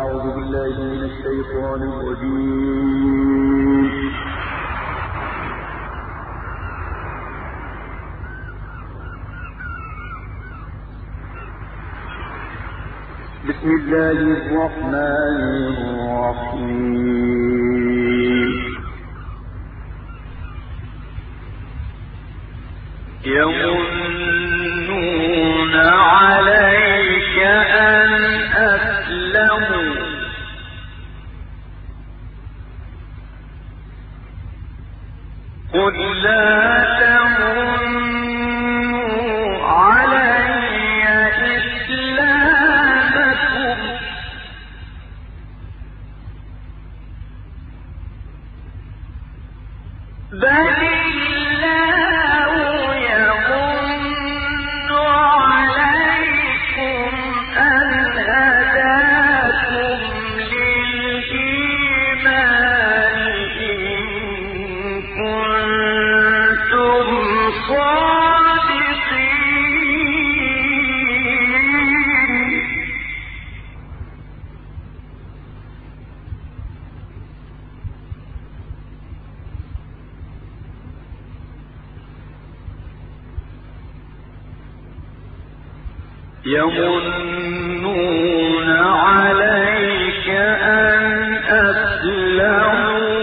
أعوذ بالله من الشيطان الرجيم. بسم الله الرحمن الرحيم. يمنون عليك أن أسلموا قل لا تمنوا علي إسلامكم بل يمنون عليك أن أسلموا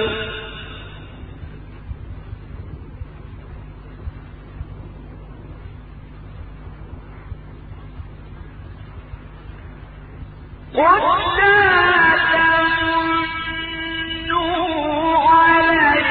قل لا تمنوا علي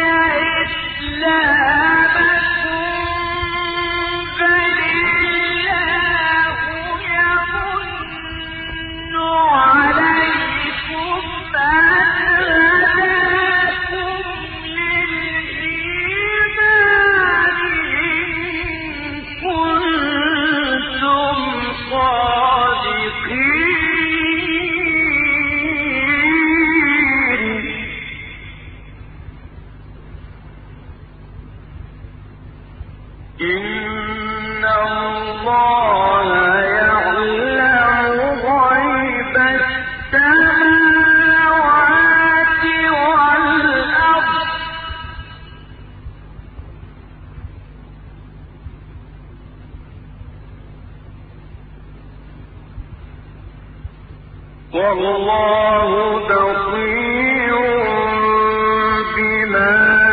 إن الله يعلم غيب السماوات والأرض والله بصير بما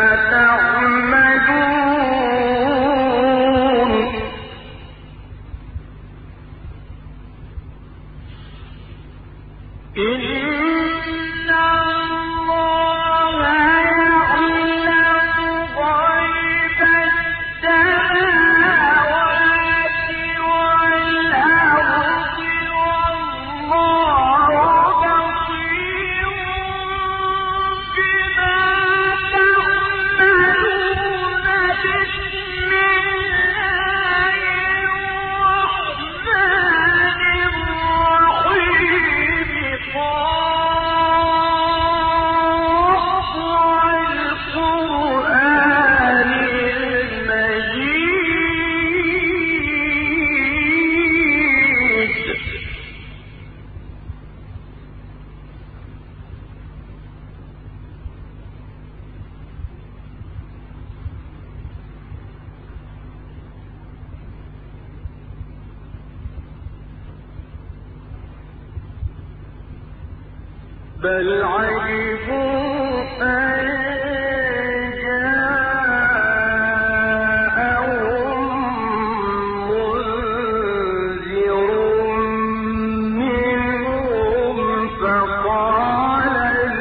بل عجبوا أن جاءهم منذر منهم فقال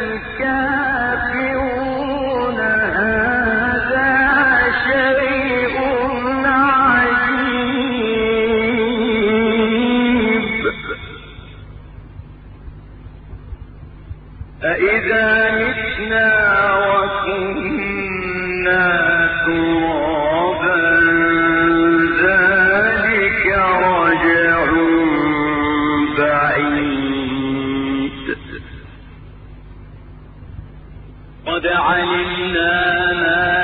الكافرون هذا شيء عجيب أإذا متنا وكنا ترابا ذلك رجع بعيد قد علمنا ما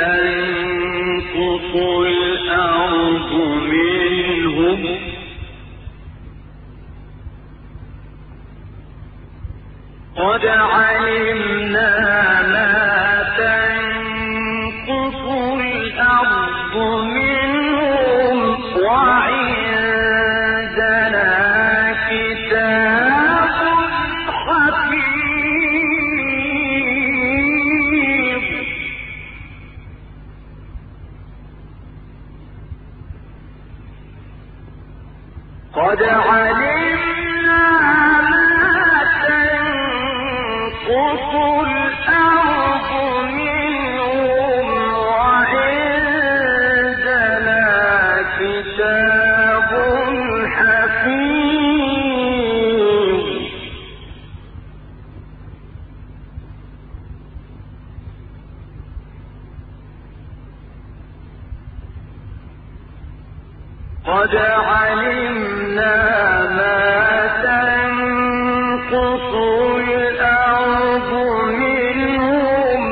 تنقص الأرض منهم قد علمنا ما تنقص الأرض منهم وعندنا كتاب حفيظ قد علمنا ما تنقص الأرض منهم وعندنا كتاب حفيظ قد علمنا ما تنقص الأرض منهم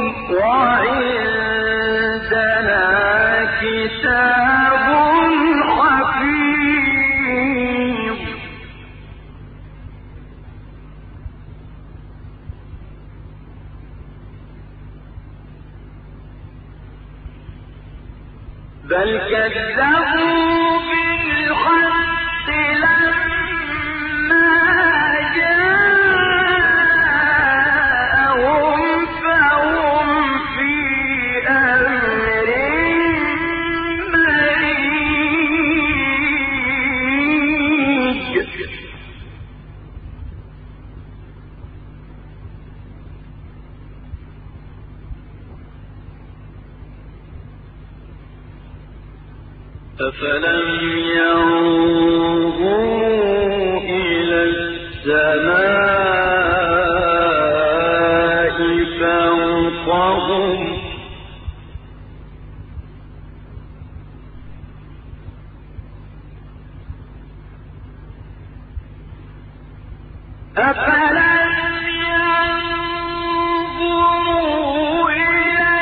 وعندنا كتاب حفيظ بل كذبوا بالحق لما جاءهم فهم في أمر مريج أفلم ينظروا إلى السماء فوقهم أفلم ينظروا إلى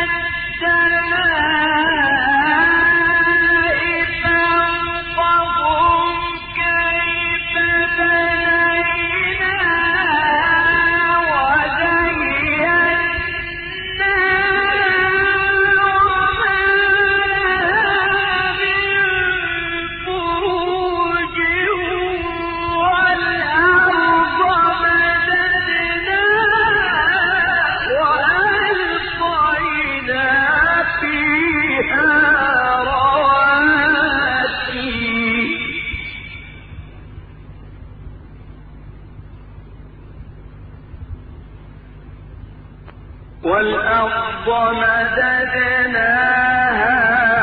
السماء فوقهم كيف بنيناها وزيناها وما لها من فروج والأرض مددناها وألقينا فيها رواسي والأرض مددناها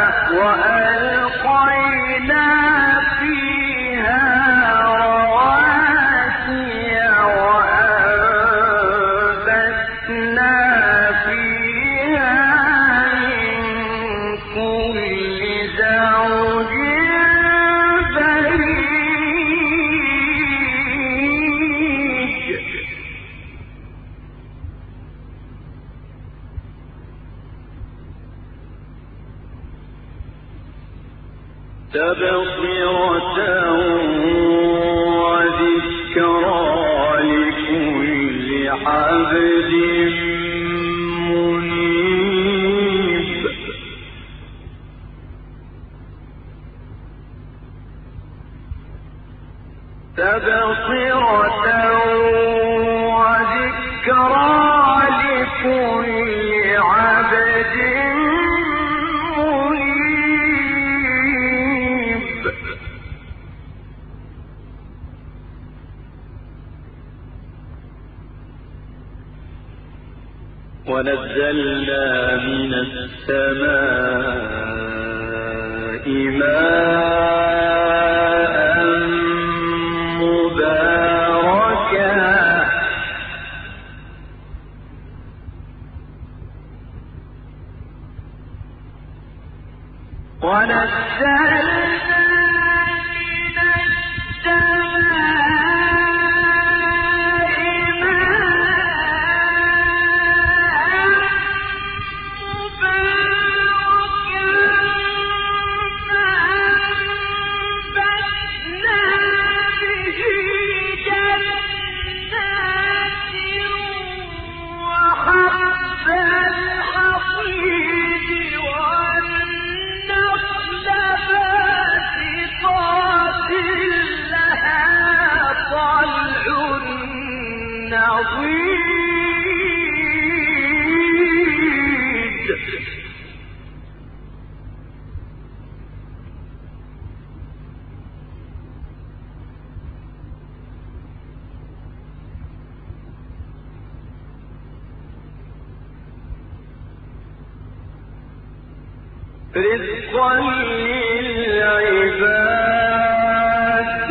وألقينا فيها رواسي وأنبتنا فيها من كل زوج بهيج تبصرة وذكرى لكل عبد منيب تبصرة وذكرى لكل عبد منيب ونزلنا من السماء ماء مباركا ونزلنا من السماء ماء مباركا عضيد رزقا للعباد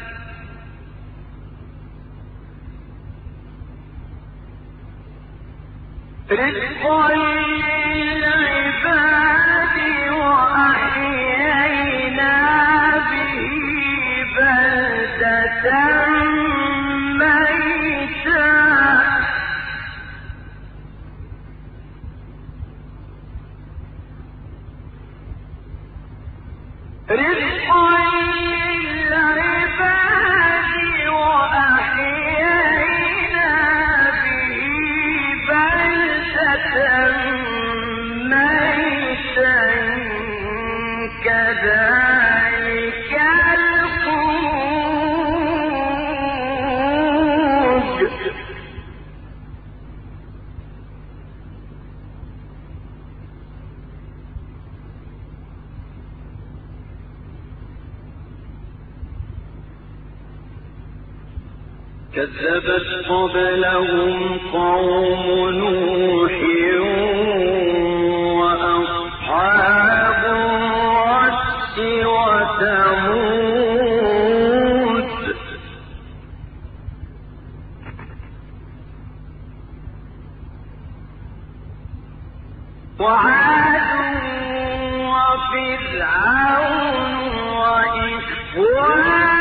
وأحيينا به بلدة ميتا رزقا للعباد وأحيينا به بلدة ميتا كذلك الخروج كذبت قبلهم قوم نوح وأصحاب الرس وثمود وعاد وفرعون وإخوان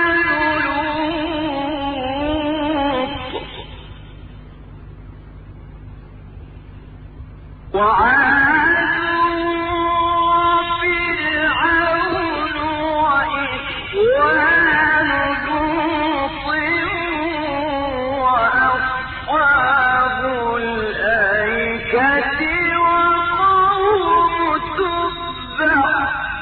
وعاد وفرعون وإخوان لوط وأصحاب الأيكة وقوم تبع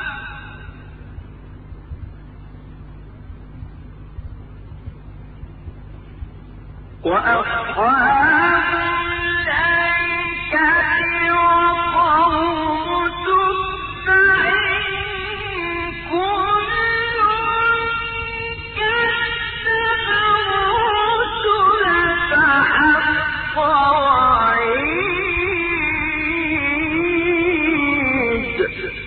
وأصحاب الأيكة وقوم تبع كل كذب الرسل فحق وعيد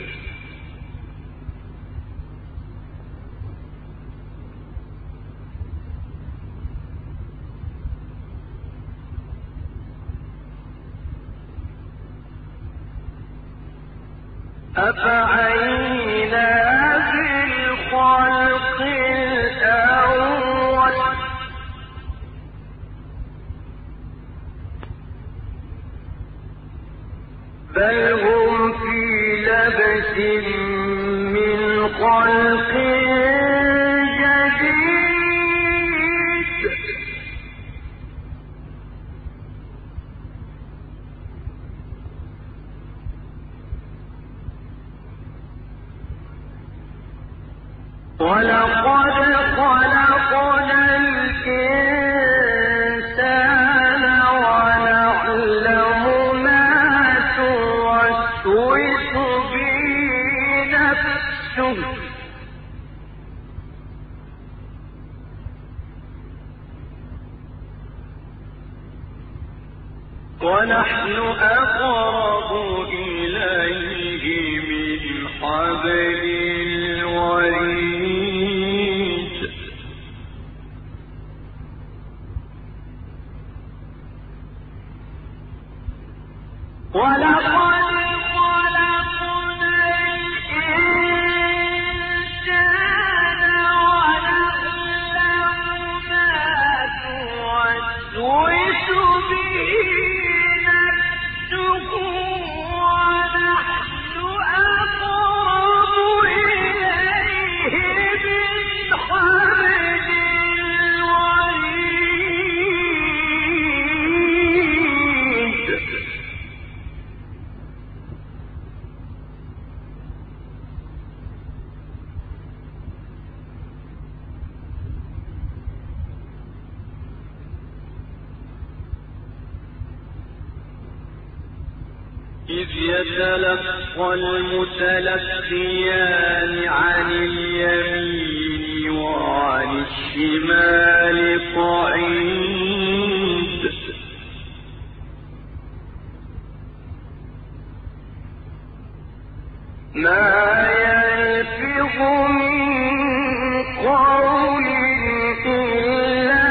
أفعينا بالخلق الأول بل هم في لبس من خلق جديد ولقد خلقنا الإنسان ونعلم ما توسوس به نفسه ونحن أقرب إليه من حبل الوريد ولقد خلقنا الإنسان ونعلم ما توسوس به نفسه ونحن أقرب إليه من حبل الوريد إذ يتلقى المتلقيان عن اليمين وعن الشمال قعيد ما يلفظ من قول إلا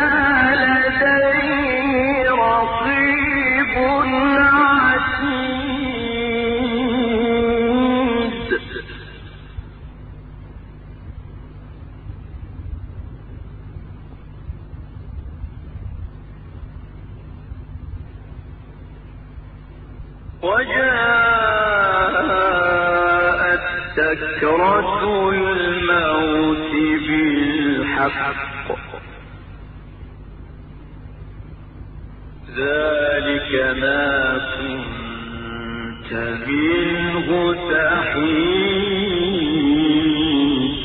لديه رقيب عتيد وجاءت سكرة الموت بالحق ذلك ما كنت منه تحيد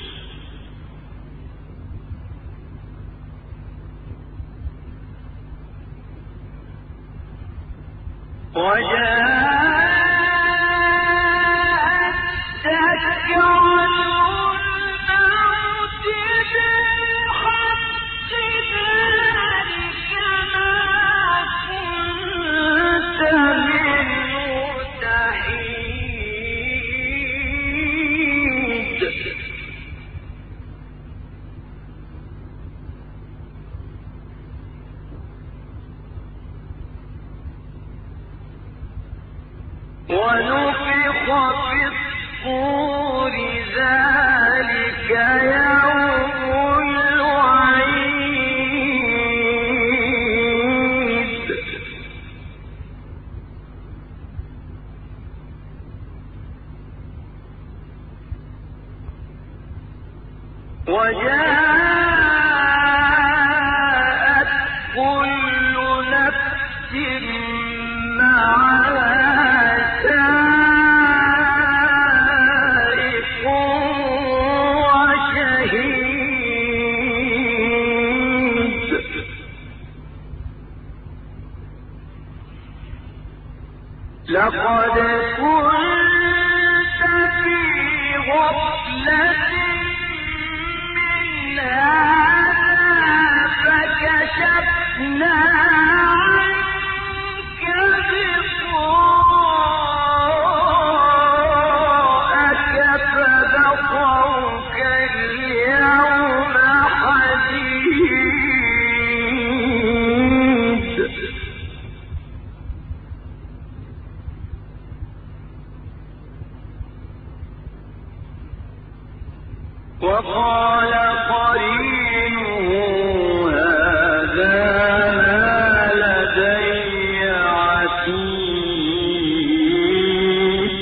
ونفخ في الصور ذلك يوم الوعيد وجاءت كل نفس معها لقد كنت في غفلة من هذا فكشفنا عنك غطاءك فبصرك اليوم حديد وقال قرينه هذا ما لدي عتيد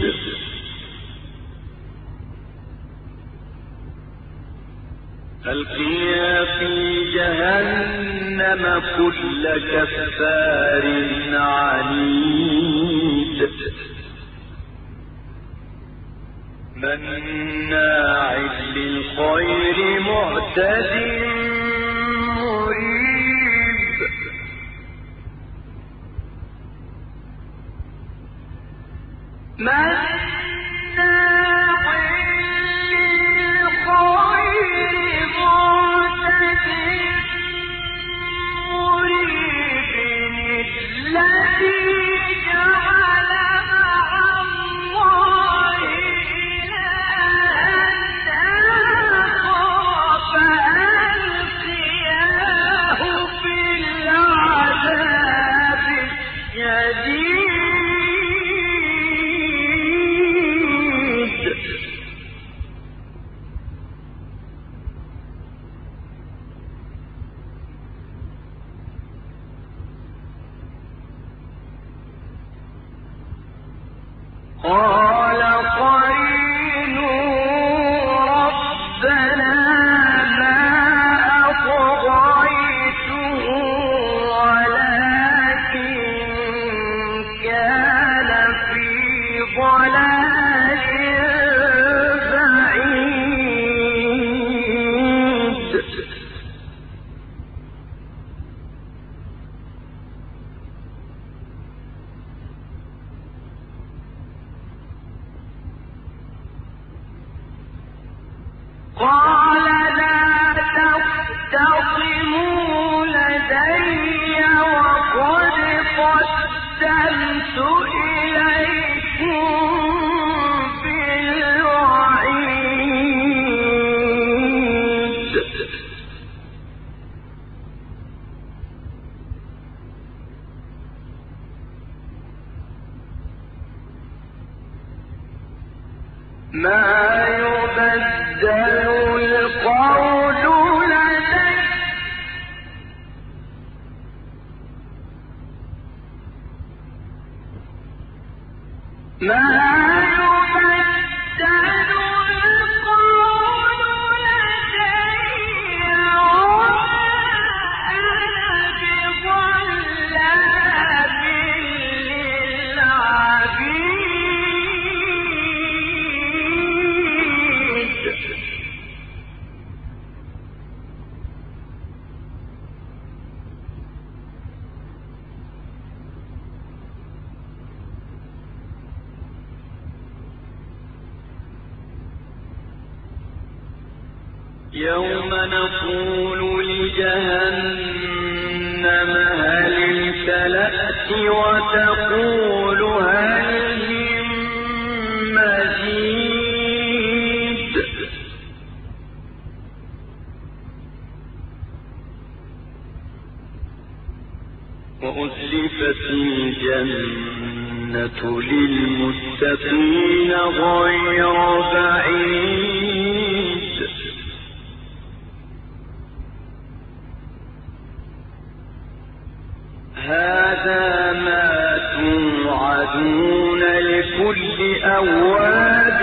ألقيا في جهنم كل كفار عنيد مناع للخير معتد مريب مناع للخير معتد مريب الذي جعل مع الله قال قرينه ربنا ما أطغيته ولكن كان في ضلال بعيد ما يبدل القول لدي يوم نقول لجهنم هل امتلأت وتقول هل من مزيد وأزلفت الجنة للمتقين غير بعيد هذا ما توعدون لكل أواب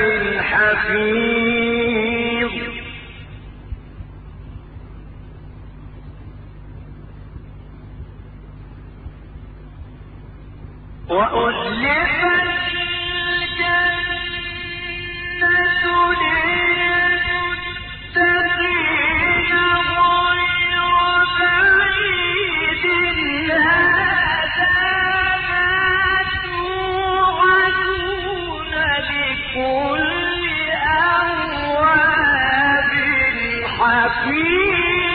حفيظ وأزلفت الجنة للمتقين غير بعيد هذا ما توعدون لكل أواب حفيظ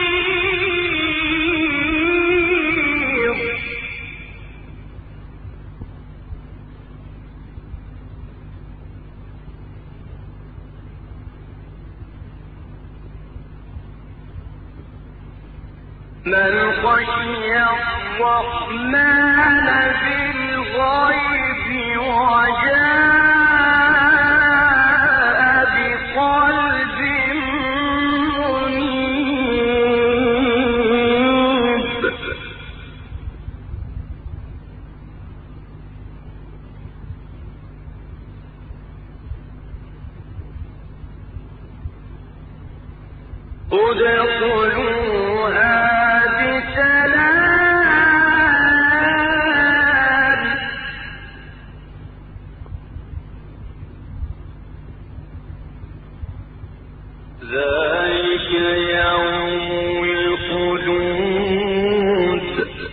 من خشي الرحمن بالغيب وجاء بقلب منيب ادخلوها ذلك يوم الخلود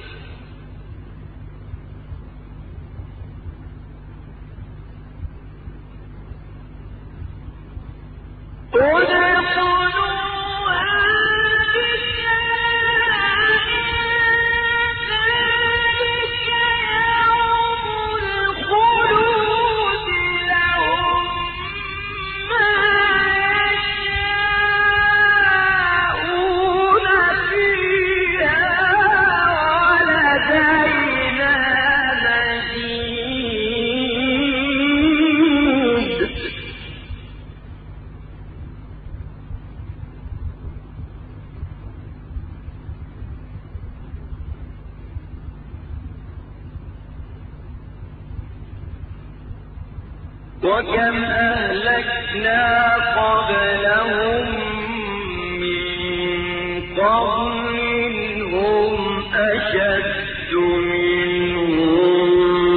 وكم أهلكنا قبلهم من قرن هم أشد منهم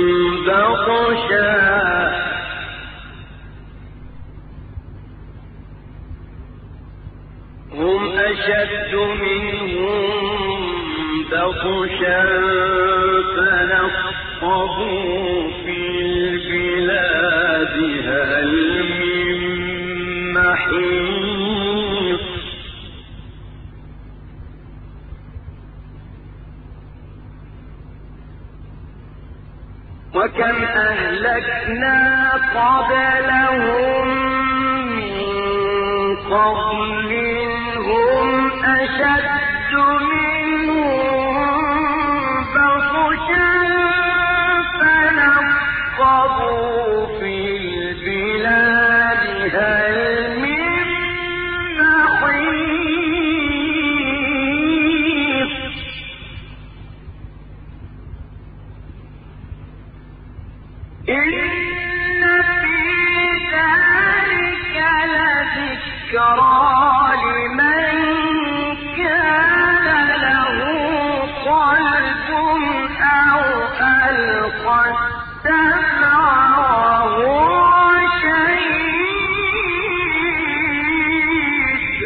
بطشا فنقبوا في البلاد هل من محيص وكم أهلكنا قبلهم من قرن هم أشد منهم بطشا فنقبوا في البلاد هل من محيص إن في ذلك لذكرى لمن كان له قلب أو ألقى السمع وهو شهيد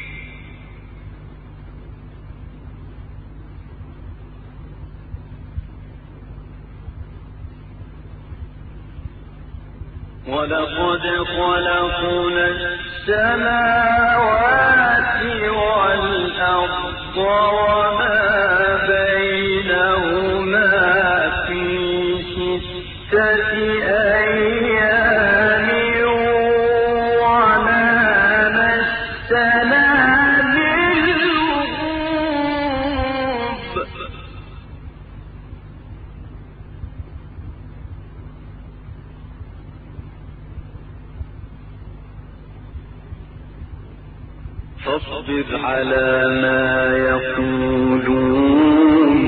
ولقد خلقنا السماوات والأرض وما بينهما في 6 أيام وما مسنا من لغوب فاصبر على ما يقولون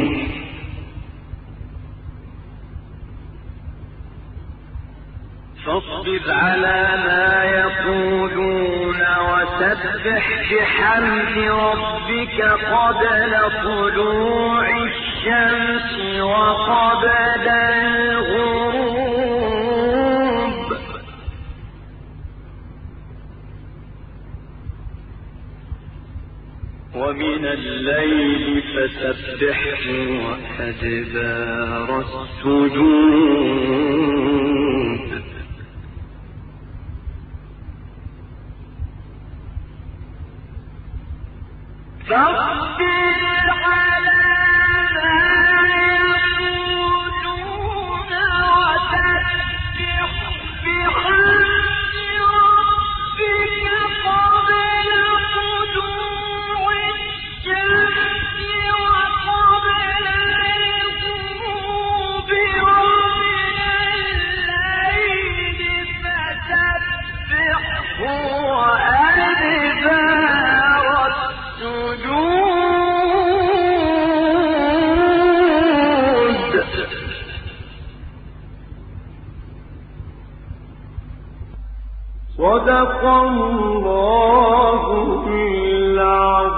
وسبح بحمد ربك قبل طلوع الشمس وقبل الغروب ومن الليل فسبحه وأدبار السجود فاصبر على ما يقولون وسبح بحمد ربك قبل طلوع الشمس وقبل الغروب ومن الليل فسبحه وأدبار السجود صدق الله العظيم.